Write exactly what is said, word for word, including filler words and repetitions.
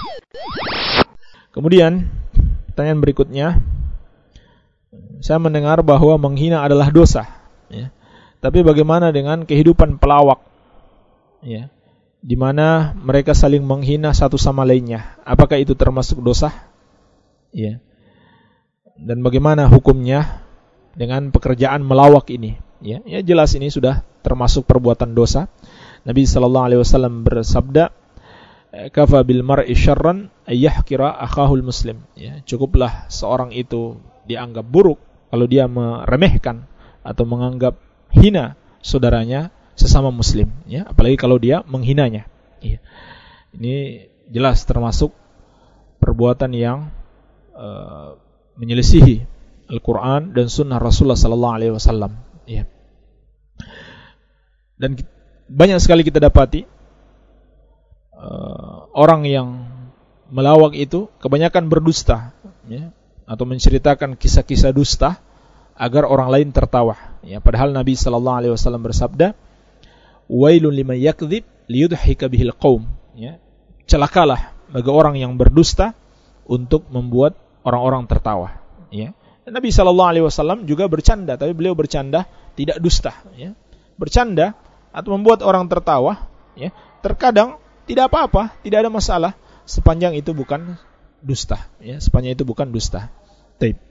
Kemudian pertanyaan berikutnya, saya mendengar bahwa menghina adalah dosa, ya. Tapi bagaimana dengan kehidupan pelawak, ya, di mana mereka saling menghina satu sama lainnya? Apakah itu termasuk dosa? Ya. Dan bagaimana hukumnya dengan pekerjaan melawak ini? Ya, ya jelas ini sudah termasuk perbuatan dosa. Nabi sallallahu alaihi wasallam bersabda, "Kafa bil mar'i syarran ayyahkira akhahul muslim." Ya, cukuplah seorang itu dianggap buruk kalau dia meremehkan atau menganggap hina saudaranya sesama muslim, ya, apalagi kalau dia menghinanya. Ya. Ini jelas termasuk perbuatan yang uh, menyelisihi Al-Quran dan Sunnah Rasulullah sallallahu alaihi wasallam. Ya. Dan banyak sekali kita dapati uh, orang yang melawak itu kebanyakan berdusta, ya, atau menceritakan kisah-kisah dusta agar orang lain tertawa. Ya, padahal Nabi sallallahu alaihi wasallam bersabda, "Wailun liman yakdzib liyudhika bihil qaum." Ya, celakalah bagi orang yang berdusta untuk membuat orang-orang tertawa. Ya. Nabi sallallahu alaihi wasallam juga bercanda, tapi beliau bercanda tidak dusta, ya. Bercanda atau membuat orang tertawa, ya, terkadang tidak apa-apa, tidak ada masalah sepanjang itu bukan dusta, ya, sepanjang itu bukan dusta. Baik.